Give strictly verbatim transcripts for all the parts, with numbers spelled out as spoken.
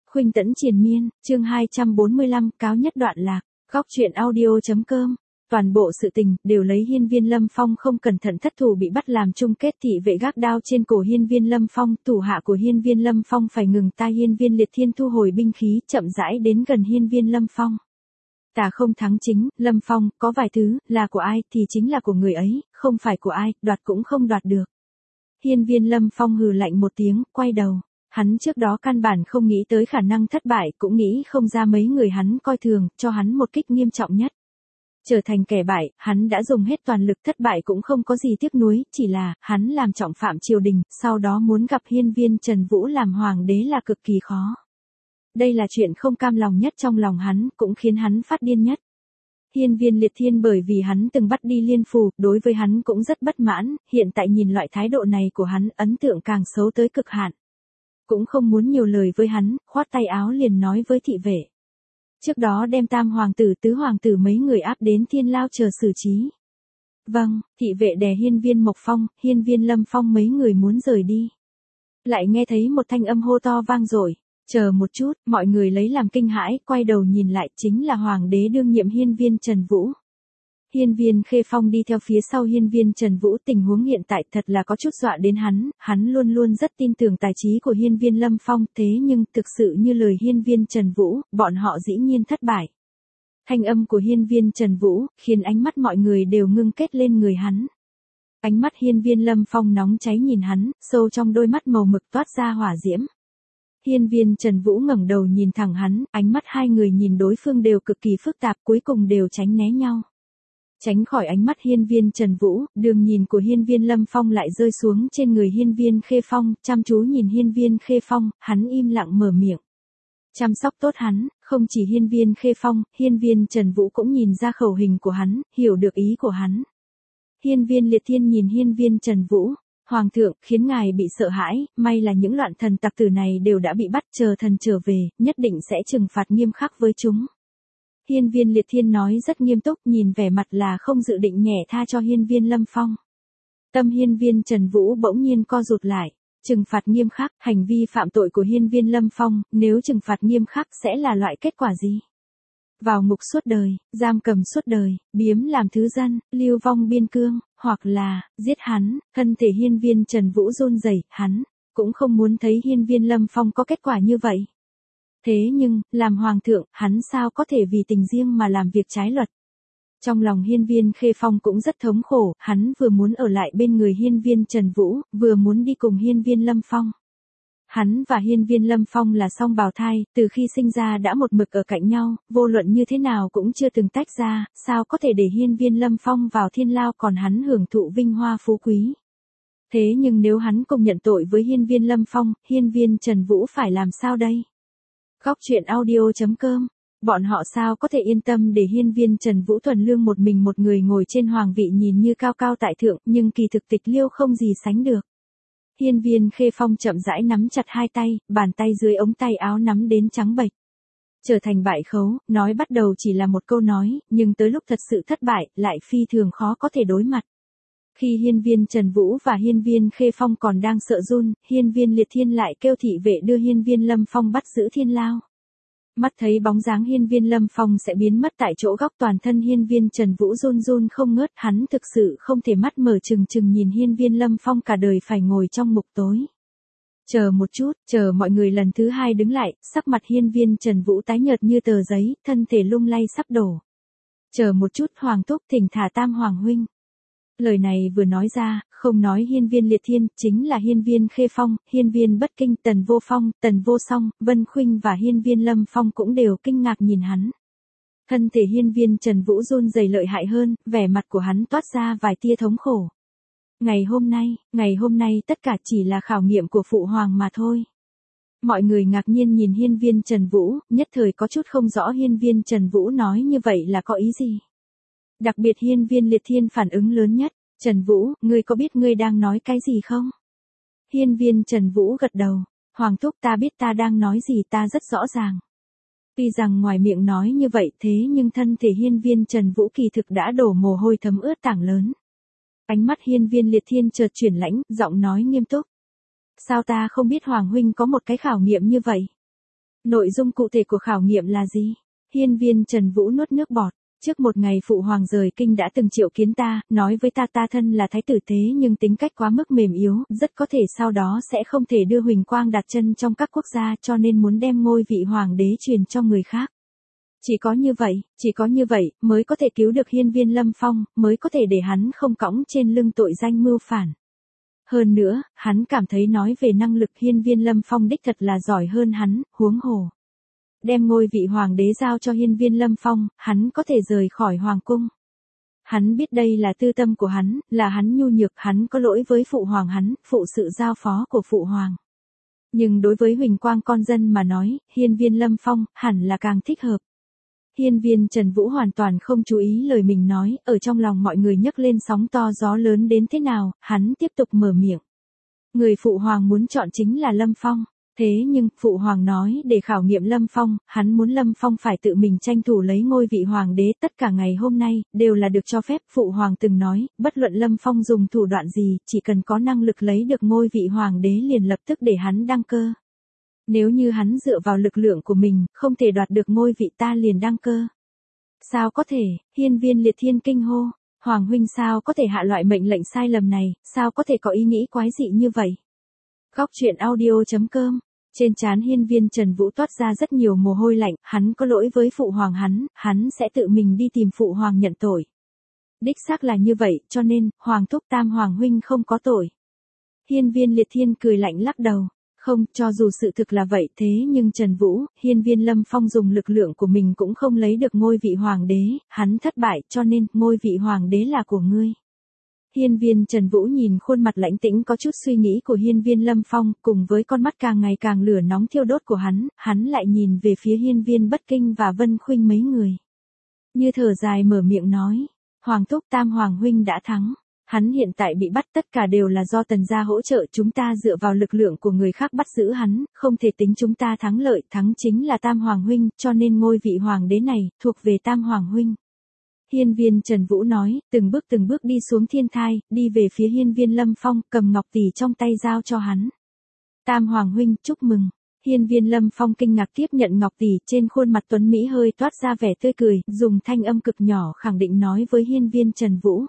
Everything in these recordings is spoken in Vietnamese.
Khuynh Tẫn triền miên, chương hai trăm bốn mươi lăm, cáo nhất đoạn lạc, góc truyện audio.com. Toàn bộ sự tình đều lấy Hiên Viên Lâm Phong không cẩn thận thất thủ bị bắt làm chung kết thị vệ gác đao trên cổ Hiên Viên Lâm Phong, thủ hạ của Hiên Viên Lâm Phong phải ngừng tay. Hiên Viên Liệt Thiên thu hồi binh khí, chậm rãi đến gần Hiên Viên Lâm Phong. Tà không thắng chính, Lâm Phong, có vài thứ, là của ai thì chính là của người ấy, không phải của ai, đoạt cũng không đoạt được. Hiên Viên Lâm Phong hừ lạnh một tiếng, quay đầu. Hắn trước đó căn bản không nghĩ tới khả năng thất bại, cũng nghĩ không ra mấy người hắn coi thường, cho hắn một kích nghiêm trọng nhất. Trở thành kẻ bại, hắn đã dùng hết toàn lực, thất bại cũng không có gì tiếc nuối, chỉ là, hắn làm trọng phạm triều đình, sau đó muốn gặp Hiên Viên Trần Vũ làm hoàng đế là cực kỳ khó. Đây là chuyện không cam lòng nhất trong lòng hắn, cũng khiến hắn phát điên nhất. Hiên Viên Liệt Thiên bởi vì hắn từng bắt đi Liên Phù, đối với hắn cũng rất bất mãn, hiện tại nhìn loại thái độ này của hắn, ấn tượng càng xấu tới cực hạn. Cũng không muốn nhiều lời với hắn, khoát tay áo liền nói với thị vệ. Trước đó đem tam hoàng tử tứ hoàng tử mấy người áp đến thiên lao chờ xử trí. Vâng, thị vệ đè Hiên Viên Mộc Phong, Hiên Viên Lâm Phong mấy người muốn rời đi. Lại nghe thấy một thanh âm hô to vang dội. Chờ một chút, mọi người lấy làm kinh hãi, quay đầu nhìn lại, chính là hoàng đế đương nhiệm Hiên Viên Trần Vũ. Hiên Viên Khê Phong đi theo phía sau Hiên Viên Trần Vũ, tình huống hiện tại thật là có chút dọa đến hắn, hắn luôn luôn rất tin tưởng tài trí của Hiên Viên Lâm Phong, thế nhưng thực sự như lời Hiên Viên Trần Vũ, bọn họ dĩ nhiên thất bại. Thanh âm của Hiên Viên Trần Vũ, khiến ánh mắt mọi người đều ngưng kết lên người hắn. Ánh mắt Hiên Viên Lâm Phong nóng cháy nhìn hắn, sâu trong đôi mắt màu mực toát ra hỏa diễm. Hiên Viên Trần Vũ ngẩng đầu nhìn thẳng hắn, ánh mắt hai người nhìn đối phương đều cực kỳ phức tạp, cuối cùng đều tránh né nhau. Tránh khỏi ánh mắt Hiên Viên Trần Vũ, đường nhìn của Hiên Viên Lâm Phong lại rơi xuống trên người Hiên Viên Khê Phong, chăm chú nhìn Hiên Viên Khê Phong, hắn im lặng mở miệng. Chăm sóc tốt hắn, không chỉ Hiên Viên Khê Phong, Hiên Viên Trần Vũ cũng nhìn ra khẩu hình của hắn, hiểu được ý của hắn. Hiên Viên Liệt Thiên nhìn Hiên Viên Trần Vũ. Hoàng thượng, khiến ngài bị sợ hãi, may là những loạn thần tặc tử này đều đã bị bắt, chờ thần trở về, nhất định sẽ trừng phạt nghiêm khắc với chúng. Hiên Viên Liệt Thiên nói rất nghiêm túc, nhìn vẻ mặt là không dự định nhẹ tha cho Hiên Viên Lâm Phong. Tâm Hiên Viên Trần Vũ bỗng nhiên co rụt lại, trừng phạt nghiêm khắc, hành vi phạm tội của Hiên Viên Lâm Phong, nếu trừng phạt nghiêm khắc sẽ là loại kết quả gì? Vào ngục suốt đời, giam cầm suốt đời, biếm làm thứ dân, lưu vong biên cương, hoặc là, giết hắn. Thân thể Hiên Viên Trần Vũ run rẩy, hắn cũng không muốn thấy Hiên Viên Lâm Phong có kết quả như vậy. Thế nhưng, làm hoàng thượng, hắn sao có thể vì tình riêng mà làm việc trái luật. Trong lòng Hiên Viên Khê Phong cũng rất thống khổ, hắn vừa muốn ở lại bên người Hiên Viên Trần Vũ, vừa muốn đi cùng Hiên Viên Lâm Phong. Hắn và Hiên Viên Lâm Phong là song bào thai, từ khi sinh ra đã một mực ở cạnh nhau, vô luận như thế nào cũng chưa từng tách ra, sao có thể để Hiên Viên Lâm Phong vào thiên lao còn hắn hưởng thụ vinh hoa phú quý. Thế nhưng nếu hắn cùng nhận tội với Hiên Viên Lâm Phong, Hiên Viên Trần Vũ phải làm sao đây? Góc truyện audio.com. Bọn họ sao có thể yên tâm để Hiên Viên Trần Vũ thuần lương một mình một người ngồi trên hoàng vị nhìn như cao cao tại thượng, nhưng kỳ thực tịch liêu không gì sánh được. Hiên Viên Khê Phong chậm rãi nắm chặt hai tay, bàn tay dưới ống tay áo nắm đến trắng bệch. Trở thành bại khấu, nói bắt đầu chỉ là một câu nói, nhưng tới lúc thật sự thất bại, lại phi thường khó có thể đối mặt. Khi Hiên Viên Trần Vũ và Hiên Viên Khê Phong còn đang sợ run, Hiên Viên Liệt Thiên lại kêu thị vệ đưa Hiên Viên Lâm Phong bắt giữ thiên lao. Mắt thấy bóng dáng Hiên Viên Lâm Phong sẽ biến mất tại chỗ, góc toàn thân Hiên Viên Trần Vũ run run không ngớt, hắn thực sự không thể mắt mở trừng trừng nhìn Hiên Viên Lâm Phong cả đời phải ngồi trong ngục tối. Chờ một chút, chờ mọi người lần thứ hai đứng lại, sắc mặt Hiên Viên Trần Vũ tái nhợt như tờ giấy, thân thể lung lay sắp đổ. Chờ một chút, hoàng thúc thỉnh thả tam hoàng huynh. Lời này vừa nói ra, không nói Hiên Viên Liệt Thiên, chính là Hiên Viên Khê Phong, Hiên Viên Bất Kinh, Tần Vô Phong, Tần Vô Song, Vân Khuynh và Hiên Viên Lâm Phong cũng đều kinh ngạc nhìn hắn. Thân thể Hiên Viên Trần Vũ run rẩy lợi hại hơn, vẻ mặt của hắn toát ra vài tia thống khổ. Ngày hôm nay, ngày hôm nay tất cả chỉ là khảo nghiệm của phụ hoàng mà thôi. Mọi người ngạc nhiên nhìn Hiên Viên Trần Vũ, nhất thời có chút không rõ Hiên Viên Trần Vũ nói như vậy là có ý gì. Đặc biệt Hiên Viên Liệt Thiên phản ứng lớn nhất. Trần Vũ, ngươi có biết ngươi đang nói cái gì không? Hiên Viên Trần Vũ gật đầu. Hoàng thúc, ta biết ta đang nói gì, ta rất rõ ràng. Tuy rằng ngoài miệng nói như vậy, thế nhưng thân thể Hiên Viên Trần Vũ kỳ thực đã đổ mồ hôi thấm ướt tảng lớn. Ánh mắt Hiên Viên Liệt Thiên chợt chuyển lãnh, giọng nói nghiêm túc. Sao ta không biết Hoàng huynh có một cái khảo nghiệm như vậy? Nội dung cụ thể của khảo nghiệm là gì? Hiên viên Trần Vũ nuốt nước bọt. Trước một ngày phụ hoàng rời kinh đã từng triệu kiến ta, nói với ta ta thân là thái tử thế nhưng tính cách quá mức mềm yếu, rất có thể sau đó sẽ không thể đưa huỳnh quang đặt chân trong các quốc gia cho nên muốn đem ngôi vị hoàng đế truyền cho người khác. Chỉ có như vậy, chỉ có như vậy mới có thể cứu được hiên viên Lâm Phong, mới có thể để hắn không cõng trên lưng tội danh mưu phản. Hơn nữa, hắn cảm thấy nói về năng lực hiên viên Lâm Phong đích thật là giỏi hơn hắn, huống hồ. Đem ngôi vị hoàng đế giao cho hiên viên Lâm Phong, hắn có thể rời khỏi hoàng cung. Hắn biết đây là tư tâm của hắn, là hắn nhu nhược, hắn có lỗi với phụ hoàng hắn, phụ sự giao phó của phụ hoàng. Nhưng đối với huỳnh quang con dân mà nói, hiên viên Lâm Phong, hẳn là càng thích hợp. Hiên viên Trần Vũ hoàn toàn không chú ý lời mình nói, ở trong lòng mọi người nhấc lên sóng to gió lớn đến thế nào, hắn tiếp tục mở miệng. Người phụ hoàng muốn chọn chính là Lâm Phong. Thế nhưng, phụ hoàng nói để khảo nghiệm Lâm Phong, hắn muốn Lâm Phong phải tự mình tranh thủ lấy ngôi vị hoàng đế tất cả ngày hôm nay, đều là được cho phép. Phụ hoàng từng nói, bất luận Lâm Phong dùng thủ đoạn gì, chỉ cần có năng lực lấy được ngôi vị hoàng đế liền lập tức để hắn đăng cơ. Nếu như hắn dựa vào lực lượng của mình, không thể đoạt được ngôi vị ta liền đăng cơ. Sao có thể, hiên viên Liệt Thiên kinh hô, hoàng huynh sao có thể hạ loại mệnh lệnh sai lầm này, sao có thể có ý nghĩ quái dị như vậy. Góc truyện audio chấm com. Trên trán hiên viên Trần Vũ toát ra rất nhiều mồ hôi lạnh, hắn có lỗi với phụ hoàng hắn, hắn sẽ tự mình đi tìm phụ hoàng nhận tội. Đích xác là như vậy, cho nên, hoàng thúc tam hoàng huynh không có tội. Hiên viên Liệt Thiên cười lạnh lắc đầu. Không, cho dù sự thực là vậy thế nhưng Trần Vũ, hiên viên Lâm Phong dùng lực lượng của mình cũng không lấy được ngôi vị hoàng đế, hắn thất bại cho nên ngôi vị hoàng đế là của ngươi. Hiên viên Trần Vũ nhìn khuôn mặt lãnh tĩnh có chút suy nghĩ của hiên viên Lâm Phong cùng với con mắt càng ngày càng lửa nóng thiêu đốt của hắn, hắn lại nhìn về phía hiên viên Bất Kinh và Vân Khuynh mấy người. Như thở dài mở miệng nói, hoàng thúc tam hoàng huynh đã thắng. Hắn hiện tại bị bắt tất cả đều là do Tần gia hỗ trợ chúng ta dựa vào lực lượng của người khác bắt giữ hắn, không thể tính chúng ta thắng lợi, thắng chính là tam hoàng huynh, cho nên ngôi vị hoàng đế này, thuộc về tam hoàng huynh. Hiên viên Trần Vũ nói, từng bước từng bước đi xuống thiên thai, đi về phía hiên viên Lâm Phong, cầm ngọc tỷ trong tay giao cho hắn. Tam hoàng huynh, chúc mừng. Hiên viên Lâm Phong kinh ngạc tiếp nhận ngọc tỷ, trên khuôn mặt tuấn Mỹ hơi toát ra vẻ tươi cười, dùng thanh âm cực nhỏ khẳng định nói với hiên viên Trần Vũ.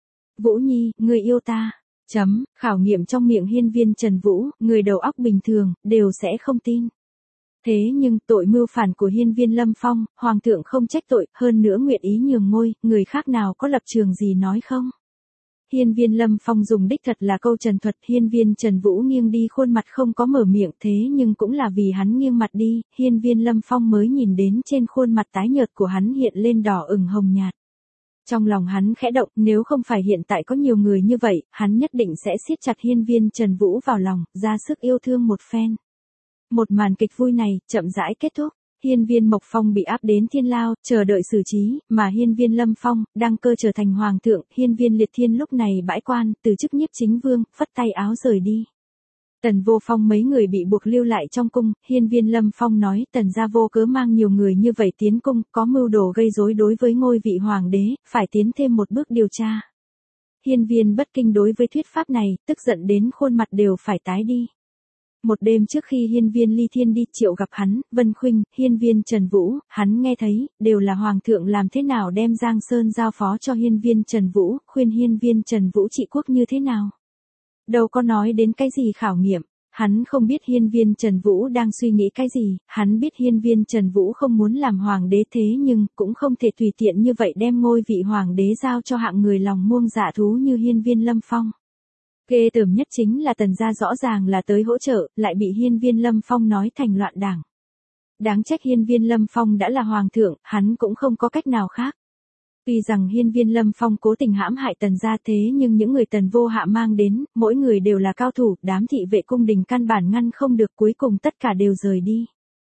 Vũ Nhi, người yêu ta. Chấm, khảo nghiệm trong miệng hiên viên Trần Vũ, người đầu óc bình thường, đều sẽ không tin. Thế nhưng, tội mưu phản của hiên viên Lâm Phong, hoàng thượng không trách tội, hơn nữa nguyện ý nhường ngôi, người khác nào có lập trường gì nói không? Hiên viên Lâm Phong dùng đích thật là câu trần thuật, hiên viên Trần Vũ nghiêng đi khuôn mặt không có mở miệng thế nhưng cũng là vì hắn nghiêng mặt đi, hiên viên Lâm Phong mới nhìn đến trên khuôn mặt tái nhợt của hắn hiện lên đỏ ửng hồng nhạt. Trong lòng hắn khẽ động, nếu không phải hiện tại có nhiều người như vậy, hắn nhất định sẽ siết chặt hiên viên Trần Vũ vào lòng, ra sức yêu thương một phen. Một màn kịch vui này, chậm rãi kết thúc, hiên viên Mộc Phong bị áp đến thiên lao, chờ đợi xử trí, mà hiên viên Lâm Phong, đăng cơ trở thành hoàng thượng, hiên viên Liệt Thiên lúc này bãi quan, từ chức nhiếp chính vương, phất tay áo rời đi. Tần Vô Phong mấy người bị buộc lưu lại trong cung, hiên viên Lâm Phong nói Tần gia vô cớ mang nhiều người như vậy tiến cung, có mưu đồ gây rối đối với ngôi vị hoàng đế, phải tiến thêm một bước điều tra. Hiên viên Bất Kinh đối với thuyết pháp này, tức giận đến khuôn mặt đều phải tái đi. Một đêm trước khi hiên viên Ly Thiên đi triệu gặp hắn, Vân Khuynh, hiên viên Trần Vũ, hắn nghe thấy, đều là hoàng thượng làm thế nào đem Giang Sơn giao phó cho hiên viên Trần Vũ, khuyên hiên viên Trần Vũ trị quốc như thế nào. Đâu có nói đến cái gì khảo nghiệm, hắn không biết hiên viên Trần Vũ đang suy nghĩ cái gì, hắn biết hiên viên Trần Vũ không muốn làm hoàng đế thế nhưng cũng không thể tùy tiện như vậy đem ngôi vị hoàng đế giao cho hạng người lòng muông dạ thú như hiên viên Lâm Phong. Ghê tởm nhất chính là Tần gia rõ ràng là tới hỗ trợ, lại bị hiên viên Lâm Phong nói thành loạn đảng. Đáng trách hiên viên Lâm Phong đã là hoàng thượng, hắn cũng không có cách nào khác. Tuy rằng hiên viên Lâm Phong cố tình hãm hại Tần gia thế nhưng những người Tần vô hạ mang đến, mỗi người đều là cao thủ, đám thị vệ cung đình căn bản ngăn không được cuối cùng tất cả đều rời đi.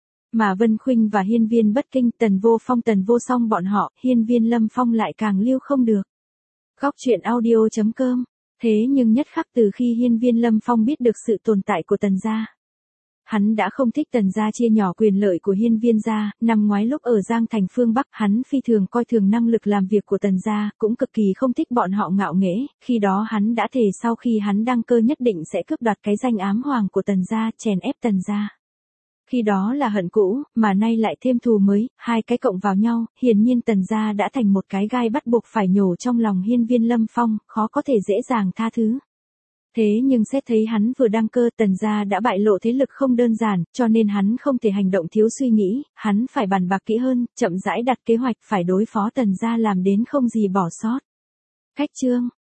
Mà Vân Khuynh và hiên viên Bất Kinh, Tần Vô Phong Tần Vô Song bọn họ, hiên viên Lâm Phong lại càng lưu không được. Góc truyện audio chấm com. Thế nhưng nhất khắc từ khi hiên viên Lâm Phong biết được sự tồn tại của Tần gia, hắn đã không thích Tần gia chia nhỏ quyền lợi của hiên viên gia, năm ngoái lúc ở Giang Thành phương Bắc hắn phi thường coi thường năng lực làm việc của Tần gia, cũng cực kỳ không thích bọn họ ngạo nghễ, khi đó hắn đã thề sau khi hắn đăng cơ nhất định sẽ cướp đoạt cái danh ám hoàng của Tần gia, chèn ép Tần gia. Khi đó là hận cũ, mà nay lại thêm thù mới, hai cái cộng vào nhau, hiển nhiên Tần gia đã thành một cái gai bắt buộc phải nhổ trong lòng hiên viên Lâm Phong, khó có thể dễ dàng tha thứ. Thế nhưng xét thấy hắn vừa đăng cơ, Tần gia đã bại lộ thế lực không đơn giản, cho nên hắn không thể hành động thiếu suy nghĩ, hắn phải bàn bạc kỹ hơn, chậm rãi đặt kế hoạch phải đối phó Tần gia làm đến không gì bỏ sót. Khách chương